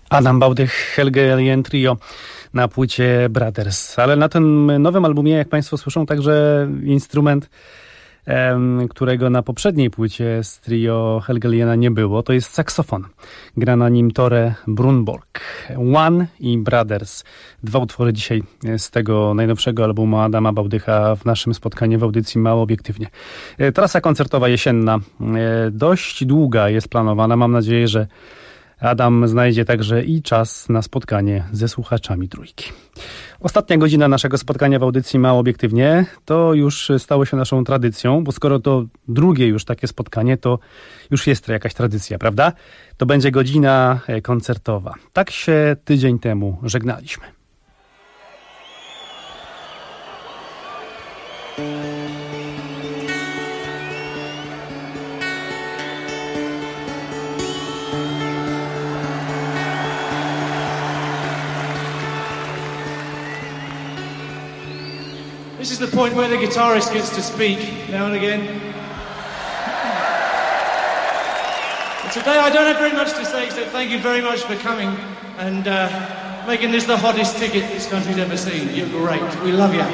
Adam Bałdych, Helge Alien Trio na płycie Brothers. Ale na tym nowym albumie, jak Państwo słyszą, także instrument, którego na poprzedniej płycie z trio Helge Aliena nie było, to jest saksofon. Gra na nim Tore Brunborg. One i Brothers. 2 utwory dzisiaj z tego najnowszego albumu Adama Bałdycha w naszym spotkaniu w audycji Mało Obiektywnie. Trasa koncertowa jesienna dość długa jest planowana. Mam nadzieję, że Adam znajdzie także i czas na spotkanie ze słuchaczami Trójki. Ostatnia godzina naszego spotkania w audycji Mało Obiektywnie to już stało się naszą tradycją, bo skoro to drugie już takie spotkanie, to już jest to jakaś tradycja, prawda? To będzie godzina koncertowa. Tak się tydzień temu żegnaliśmy. This is the point where the guitarist gets to speak now and again. But today I don't have very much to say except thank you very much for coming and making this the hottest ticket this country's ever seen. You're great. We love you.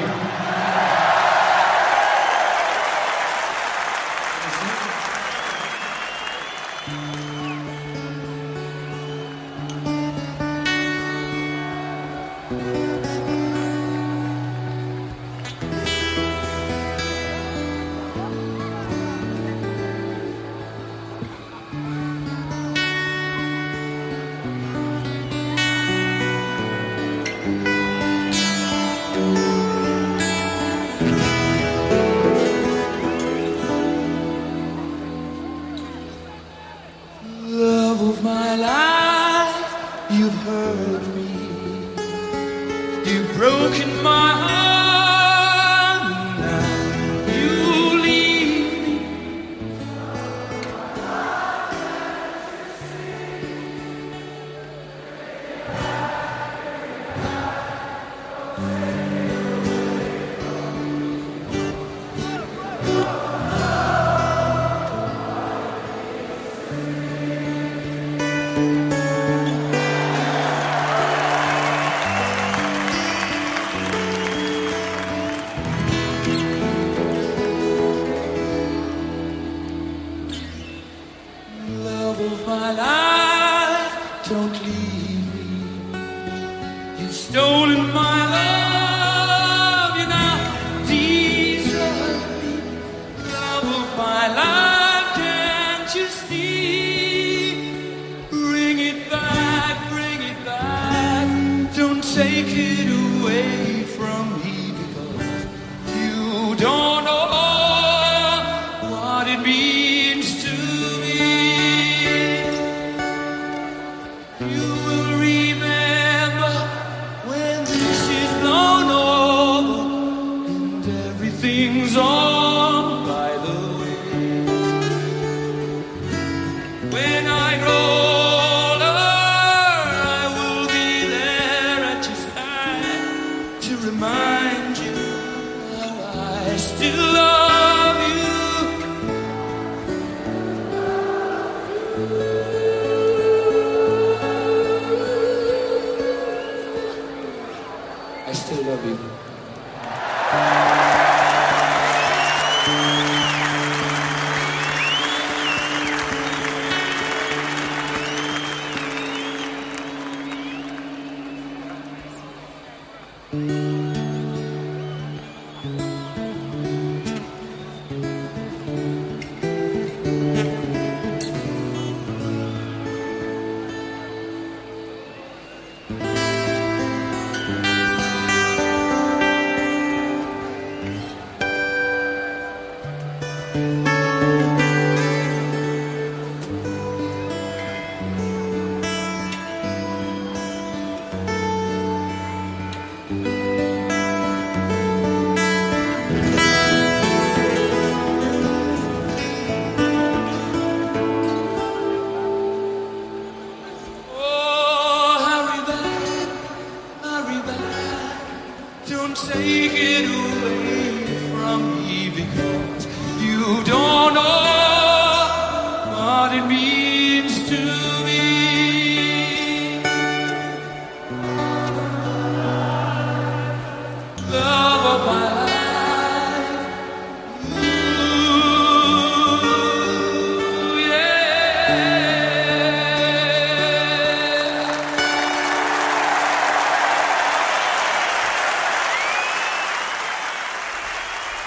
What it means to me.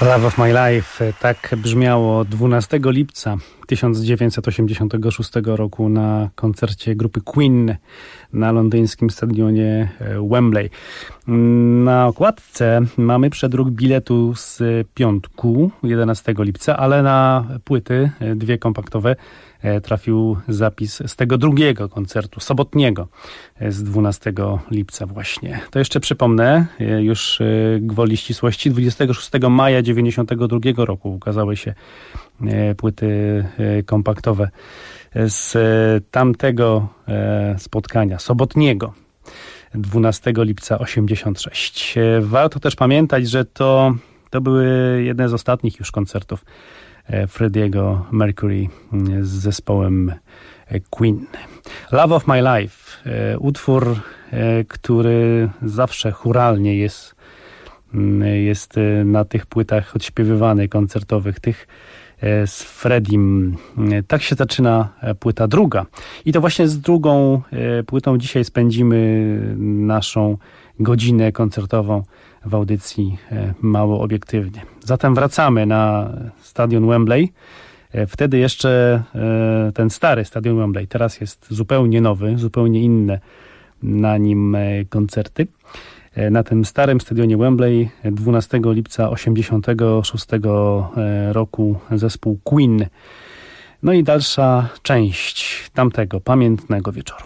Love of My Life, tak brzmiało 12 lipca 1986 roku na koncercie grupy Queen na londyńskim stadionie Wembley. Na okładce mamy przedruk biletu z piątku 11 lipca, ale na płyty, dwie kompaktowe, trafił zapis z tego drugiego koncertu, sobotniego, z 12 lipca właśnie. To jeszcze przypomnę, już gwoli ścisłości, 26 maja 1992 roku ukazały się płyty kompaktowe z tamtego spotkania, sobotniego, 12 lipca 86. Warto też pamiętać, że to były jedne z ostatnich już koncertów Freddie'ego Mercury z zespołem Queen. Love of My Life, utwór, który zawsze chóralnie jest na tych płytach odśpiewywany, koncertowych, tych z Freddiem. Tak się zaczyna płyta druga. I to właśnie z drugą płytą dzisiaj spędzimy naszą godzinę koncertową w audycji Mało Obiektywnie. Zatem wracamy na stadion Wembley. Wtedy jeszcze ten stary stadion Wembley, teraz jest zupełnie nowy, zupełnie inne na nim koncerty. Na tym starym stadionie Wembley 12 lipca 1986 roku zespół Queen. No i dalsza część tamtego pamiętnego wieczoru.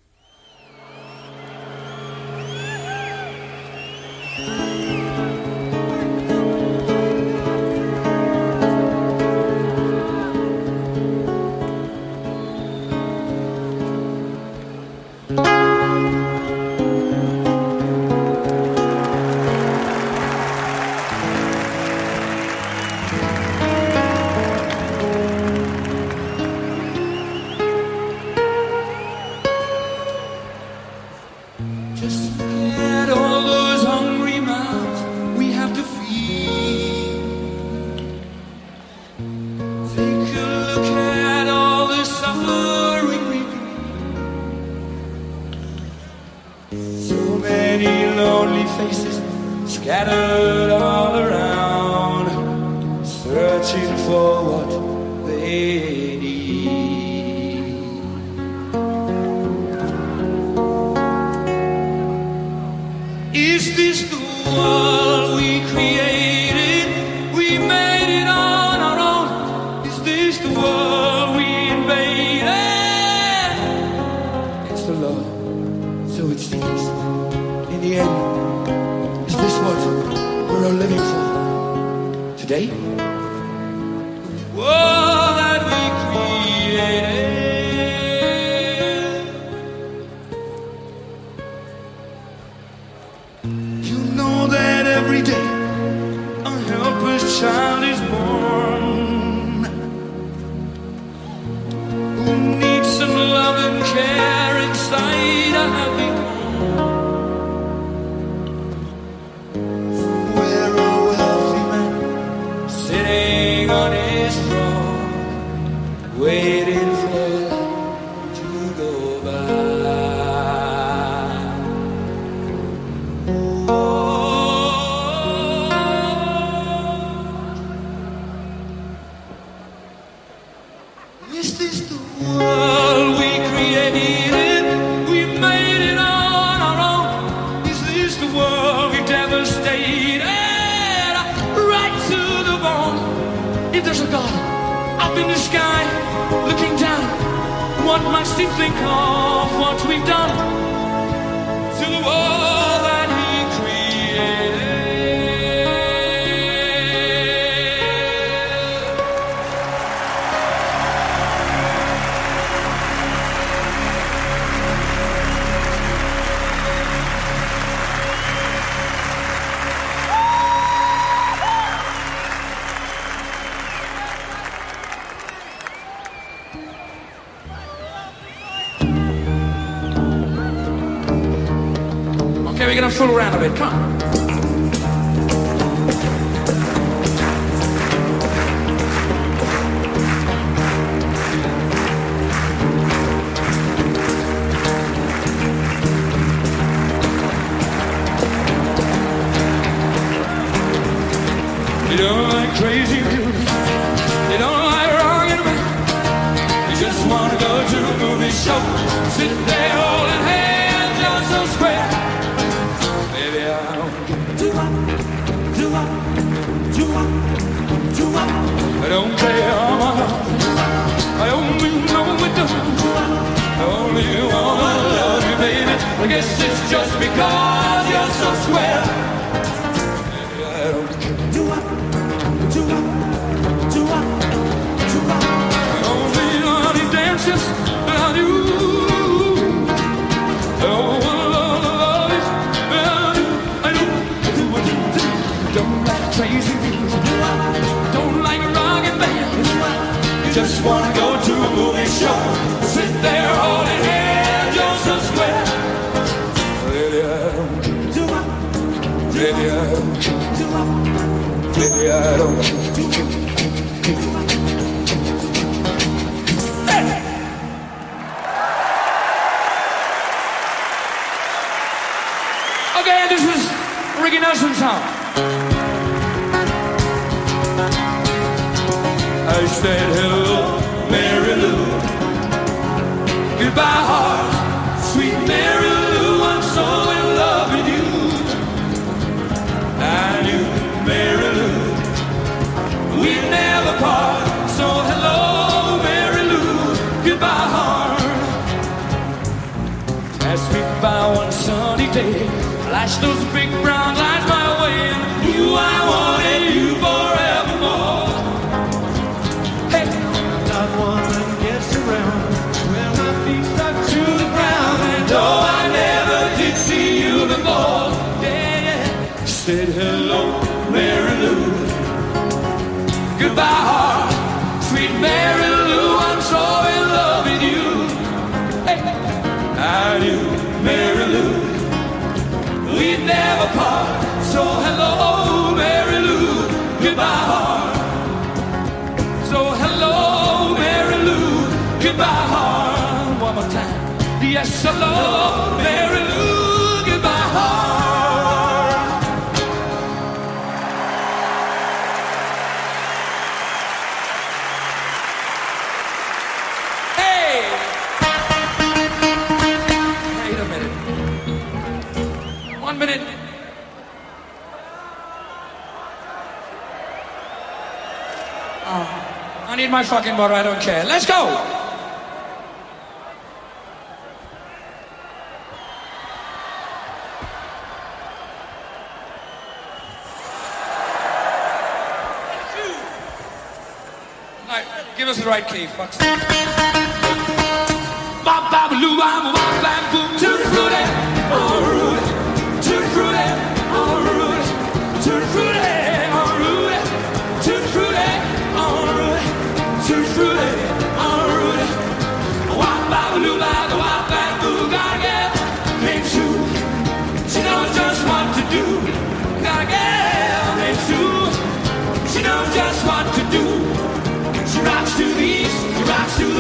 We're gonna fool around a bit. Come on. You don't crazy beauty. They don't like rockin' around. They just wanna go to a movie show, sit there holding hands, you're so square. Baby, I don't I don't care how much I only know it does. I only wanna love you, baby. I guess it's just because you're so square. Baby, I don't care. I don't need any dances without you. I don't wanna love you without you. I don't like crazy music. Don't like rockin' band. You just wanna go to a movie show, sit there holding hands, you're so square. Baby, I don't care. Baby, I don't care. Baby, I don't care. Okay, this is Ricky Nelson's song. I said hello, Mary Lou. Goodbye, heart, sweet Mary Lou. I'm so in love with you. And you, Mary Lou, we never part. So hello, Mary Lou. Goodbye, heart. Pass me by one sunny day, flash those big brown lights my way, and knew I wanted you forevermore. Hey, not one that gets around when my feet stuck to the ground, and though I never did see you before, yeah, yeah. Said hello, Mary Lou. Goodbye, heart, sweet Mary Lou. I'm so in love with you. Hey, I knew Mary Lou. We'd never part. So hello, Mary Lou. Goodbye, heart. So hello, Mary Lou. Goodbye, heart. One more time. Yes, hello, Mary Lou. Goodbye, heart. Hey! Wait a minute. 1 minute. I need my fucking water, I don't care. Let's go! Right, give us the right key, fucks. Bop, bop, loo, bop, bop, bop, boom, toot, fruity, oh, Rudy, toot, fruity, oh, Rudy, toot, fruity, oh, Rudy, toot, fruity, oh, Rudy, toot, fruity, oh, Rudy. Wop, bop, loo, bop, bop, bop, boo, got a girl named Sue. She knows just what to do. Got a girl named Sue. She knows just what to do. She rocks to the east, she rocks to the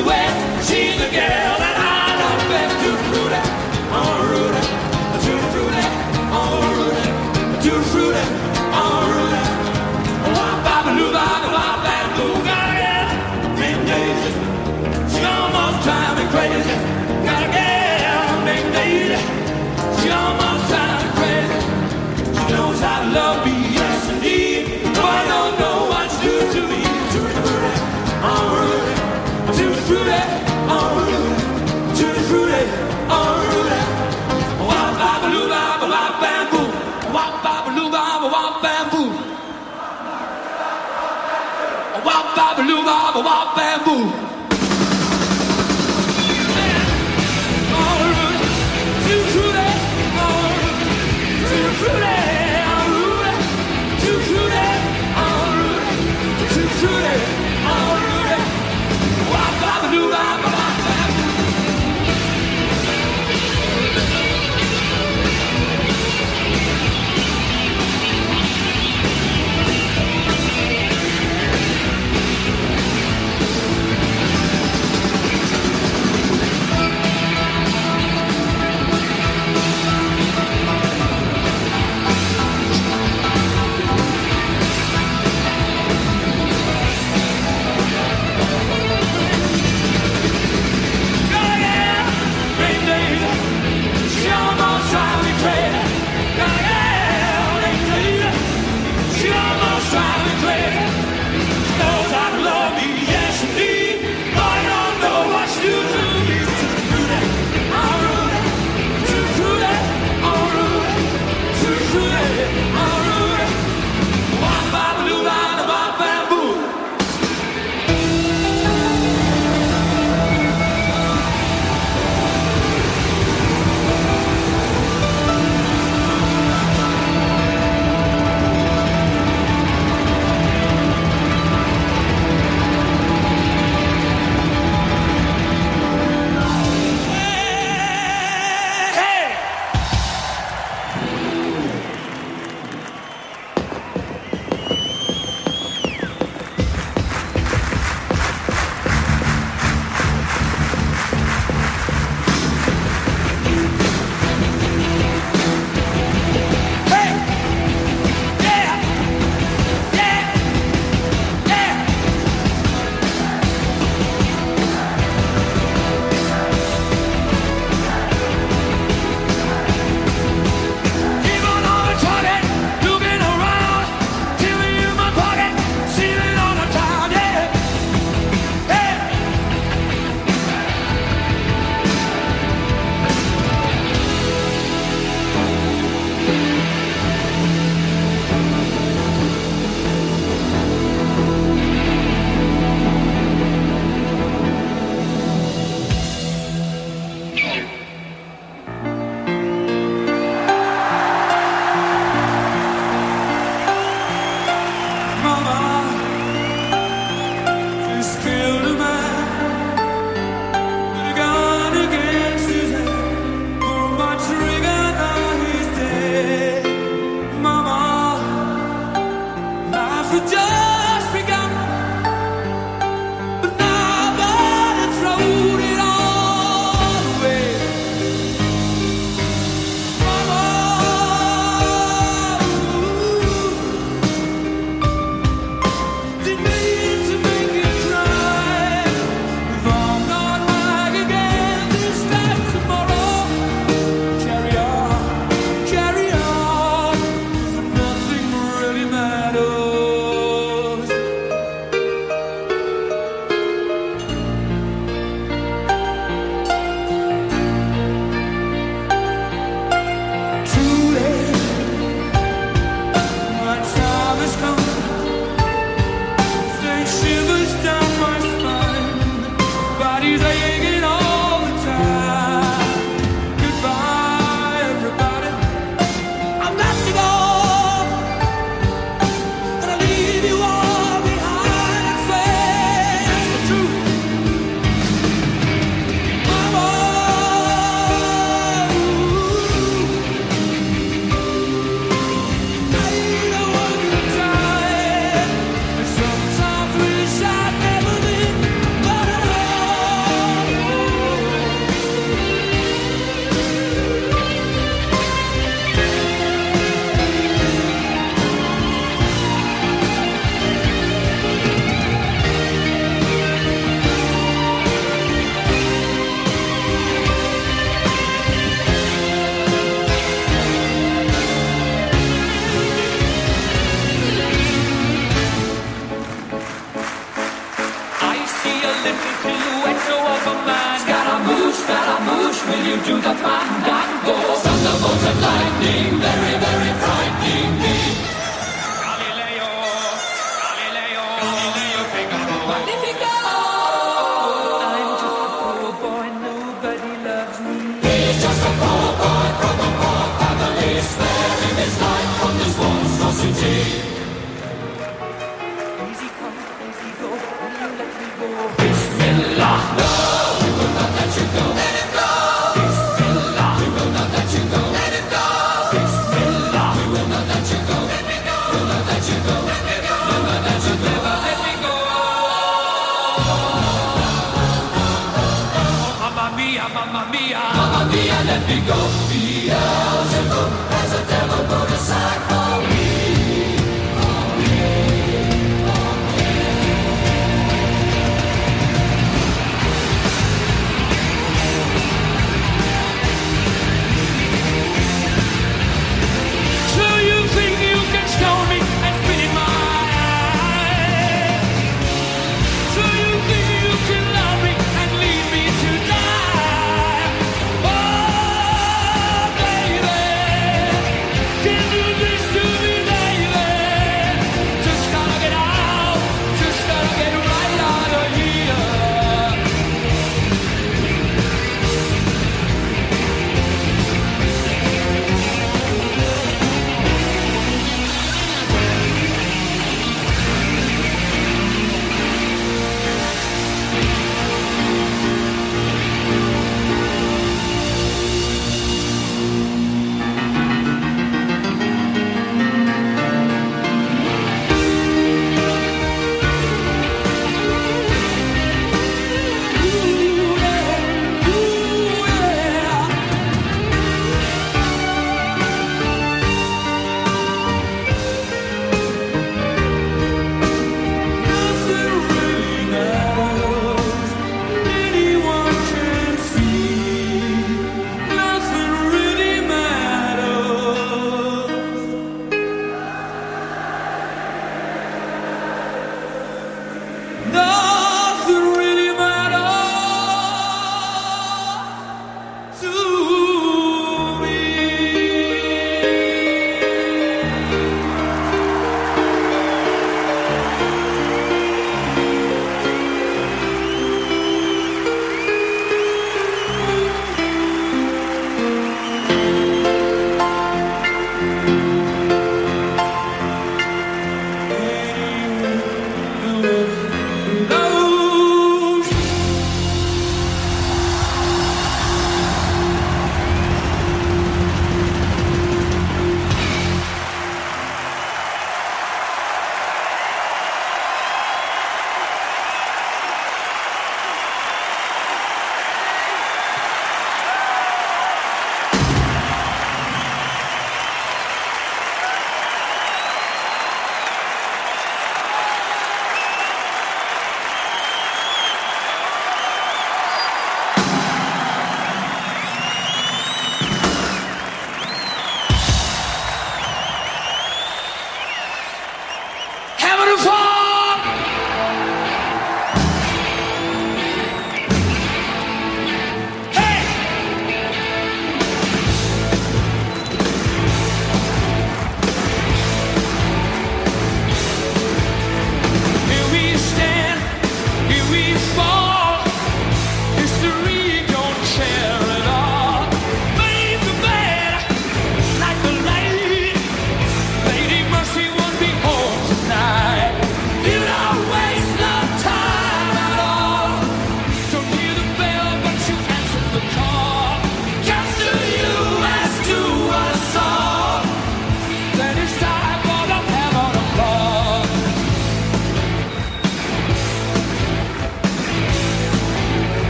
will you do the fandango? Thunderbolts and lightning, very, very frightening me. Galileo, Galileo, Galileo Figaro. Magnifico! I'm just a poor boy, nobody loves me. He's just a poor boy from a poor family, sparing his life from this monstrosity. Easy come, easy go, will you let me go? Bismillah, no, we will not let you go. Let him go. Bismillah, we will not let you go. Let him go. Bismillah, we will not let you go. Let me go. We'll not let you go. Let me go. We'll not let you go. Let me go. Oh, mamma mia, mamma mia, mamma mia, let me go. Beelzebub has a devil put aside for me. Can do this to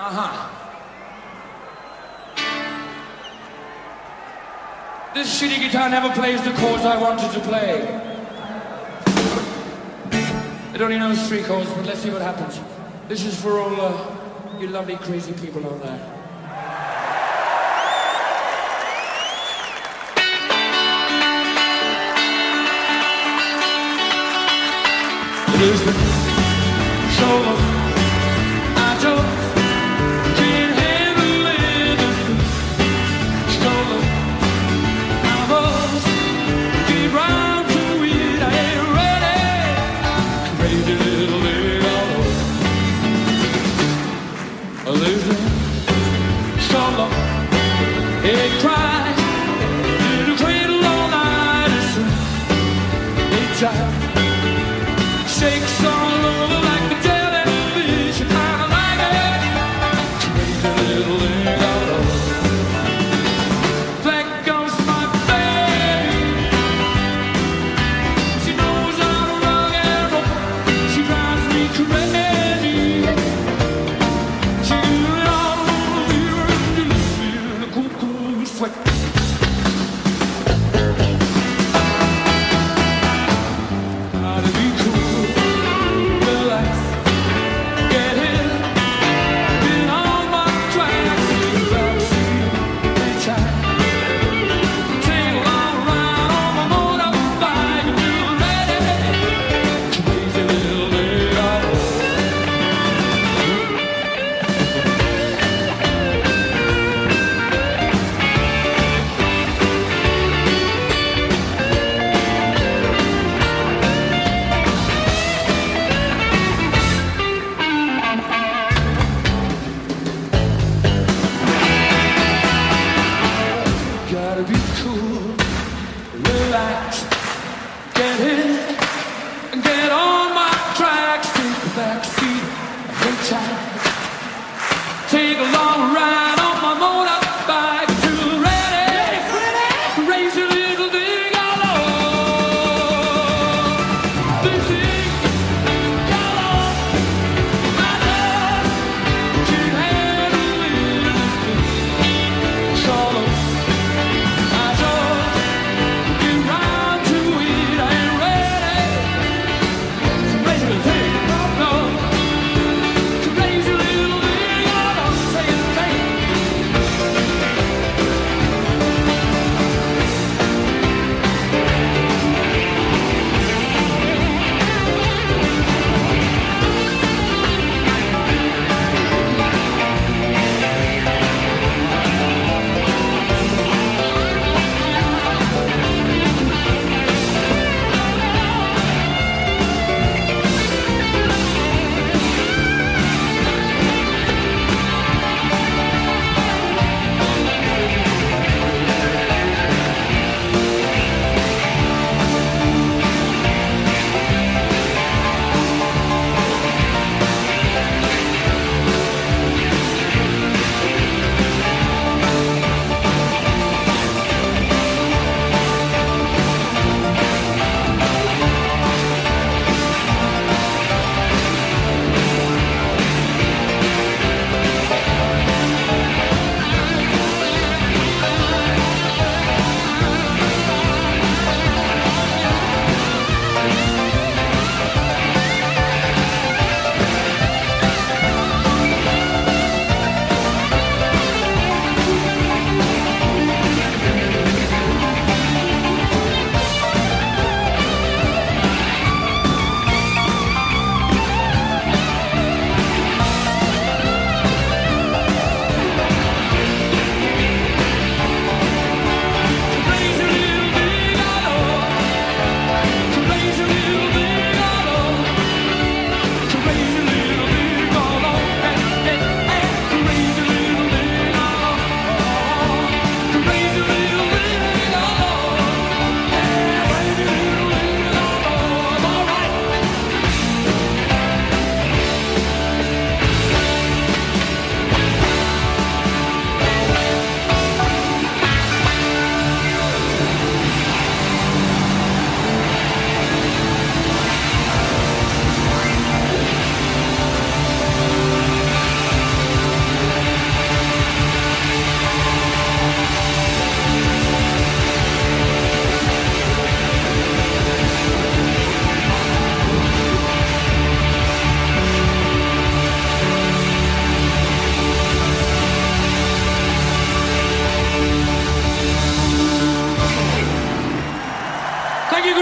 This shitty guitar never plays the chords I wanted to play. It only knows 3 chords, but let's see what happens. This is for all you lovely crazy people out there. It is the show I just can't handle it. Stroller, I must get round to it. I ain't ready. Crazy little lady, a lady, stroller, it cries, little cradle all night. It's a child. Shakes all over like the jelly.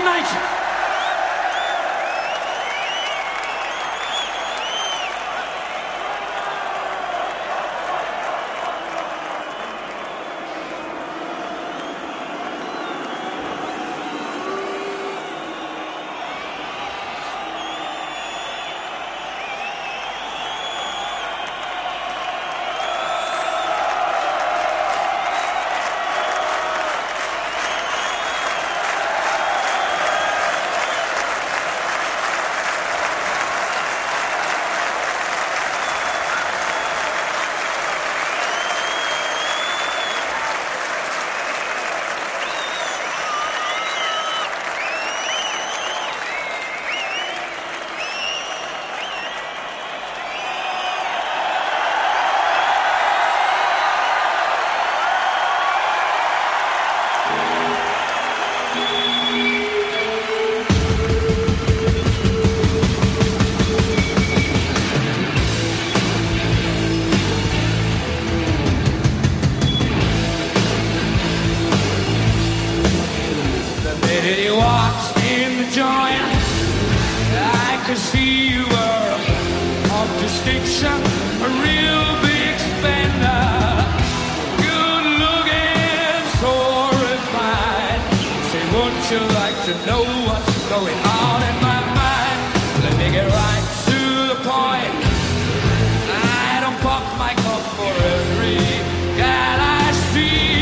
night. He walks in the joint. I could see you were of distinction, a real big spender, good looking, so refined. Say, wouldn't you like to know what's going on in my mind? Let me get right to the point. I don't pop my cup for every guy I see.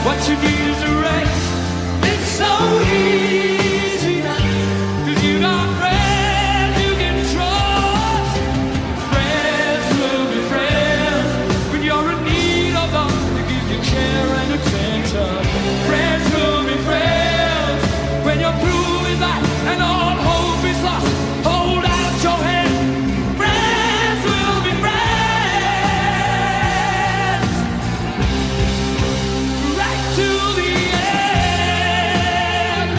What you need is a race. It's so easy now, 'cause you got friends you can trust. Friends will be friends when you're in need of them to give you care and attention. Friends will be friends when you're through with that and all hope is lost. Hold out your hand. Friends will be friends right to the end.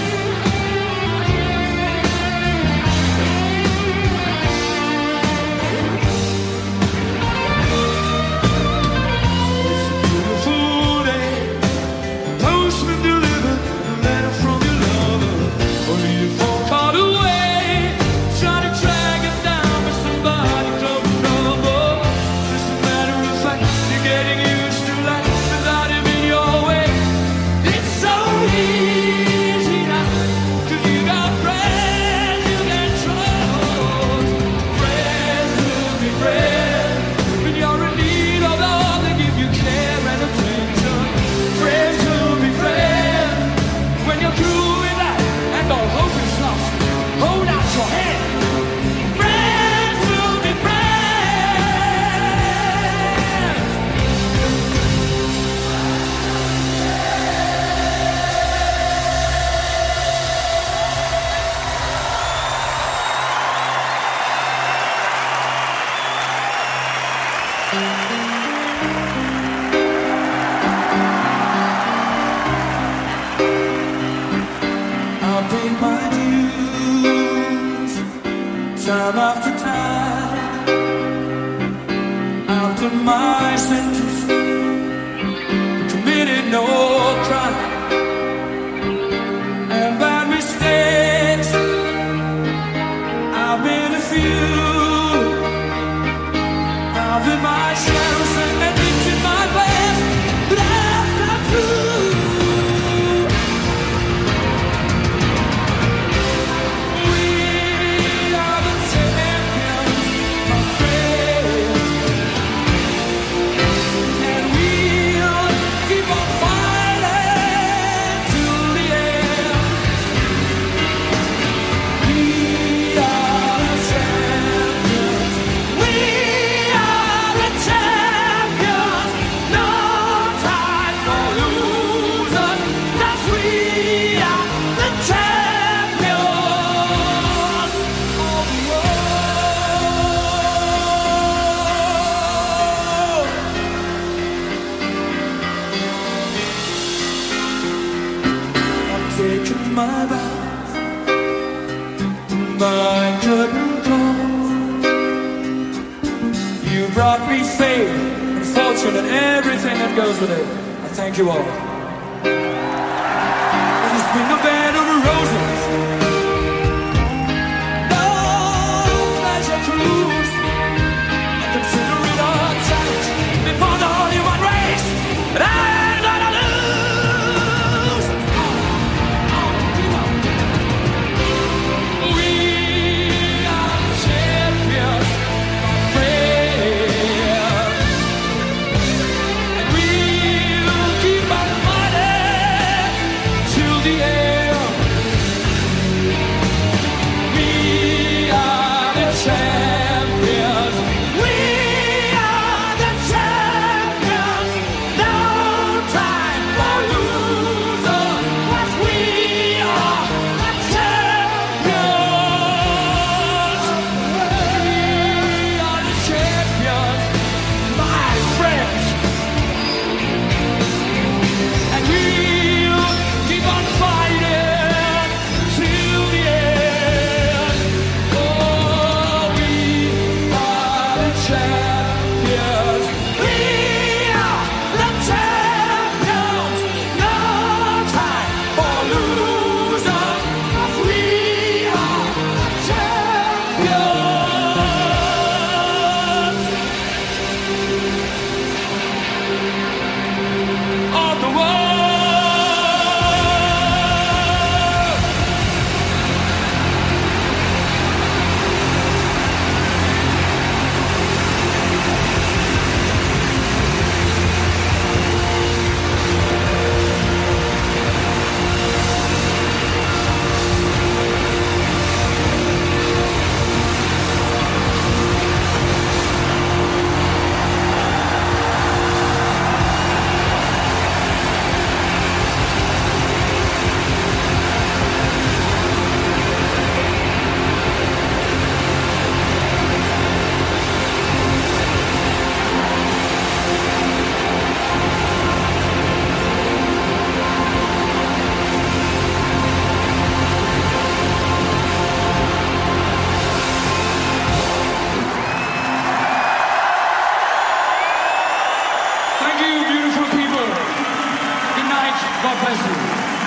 It's a beautiful day. Postman delivered a letter from your lover. Only you fall caught away. Try to track it down with somebody close number. As a matter of fact, you're getting used to life without him in your way. It's so easy now, 'cause you got friends you can trust. Friends will be friends when you're in need of all they give you care and attention. Friends will be friends when you're through with that and all hope is lost. Hold out your hand. Friends will be friends. I'll pay my dues time after time. After my sentence, committed no crime and bad mistakes. I've been a few. I've been my share of sin and dipped in my past, but I'm not through. We are the champions, my friends, and we'll keep on fighting till the end. We are the champions. We are the champions. No time for losers, 'cause we are the champions of the world. I'm taking my vows, my curtain calls. You brought me fame and fortune and everything that goes with it. I thank you all. And it's been a bed of roses, no pleasure cruise. I consider it a challenge before the whole human race, but I ain't gonna lose. We are champions, my friend, and we'll keep on fighting till the end. God bless you.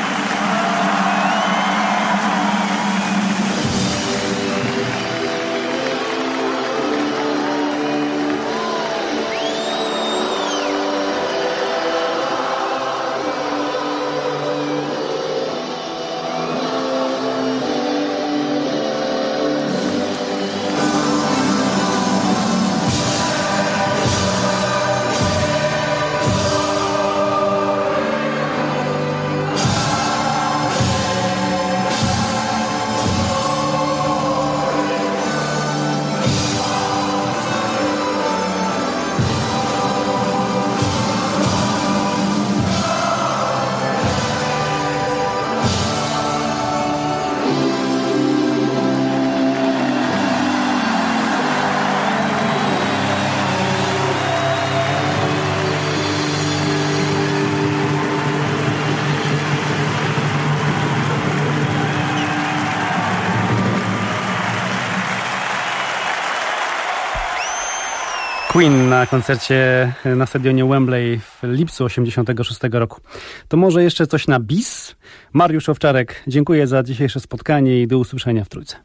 Queen na koncercie na stadionie Wembley w lipcu 1986 roku. To może jeszcze coś na bis? Mariusz Owczarek, dziękuję za dzisiejsze spotkanie i do usłyszenia w Trójce.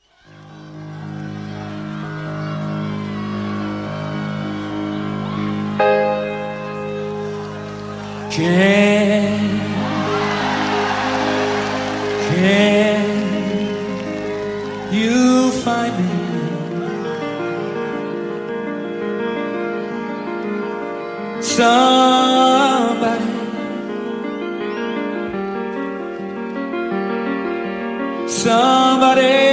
Can you find me? Somebody, somebody,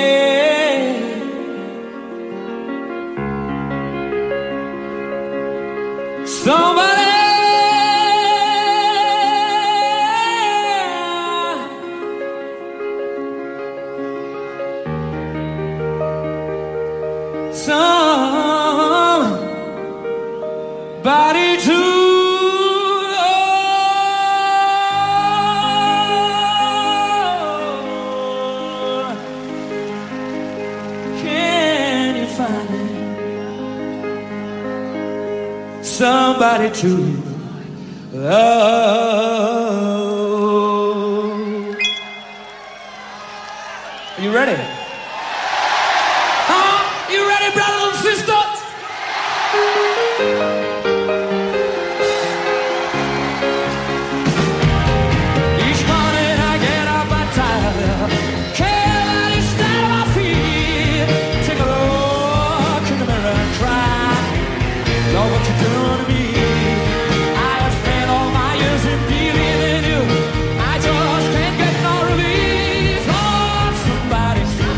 somebody, somebody to somebody to love. Are you ready? Huh? You ready, brothers and sisters? Each morning I get up and tired, care that is down on my feet. Take a look in the mirror and try. Love what you're doing to me. I have spent all my years in believing in you. I just can't get no relief. Lord, somebody, somebody.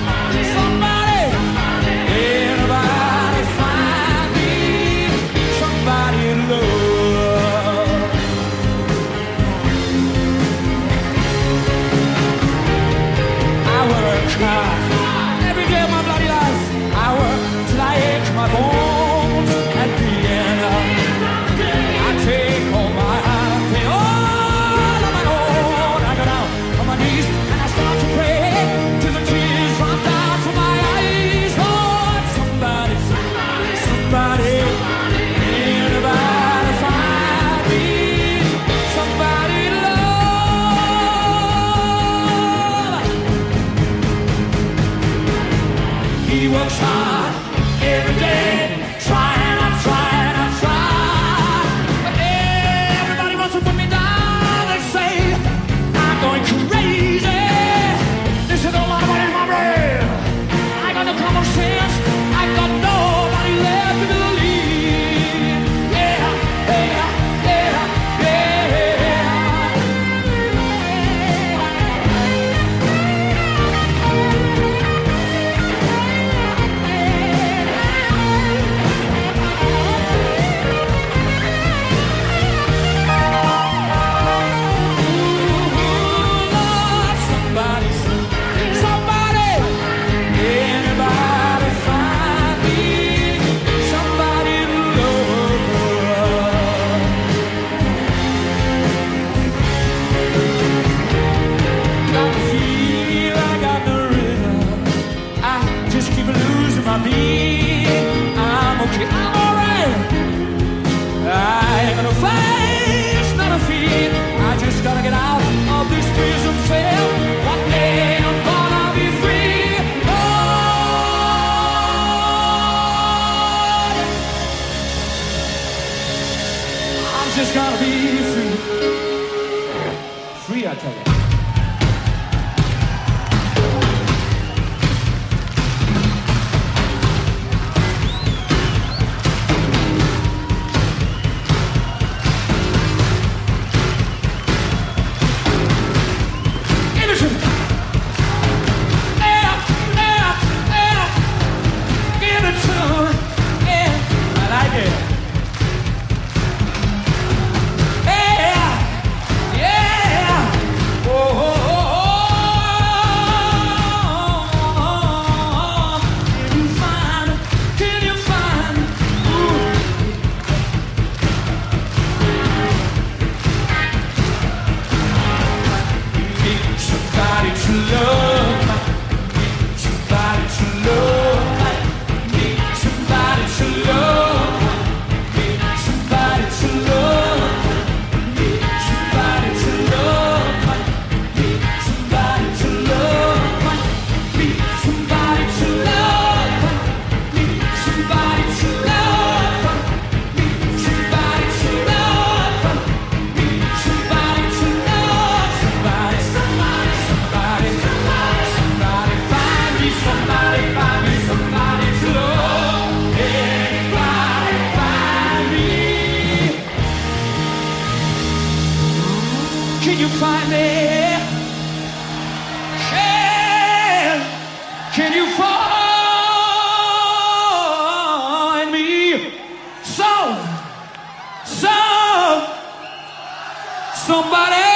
tell you. Somebody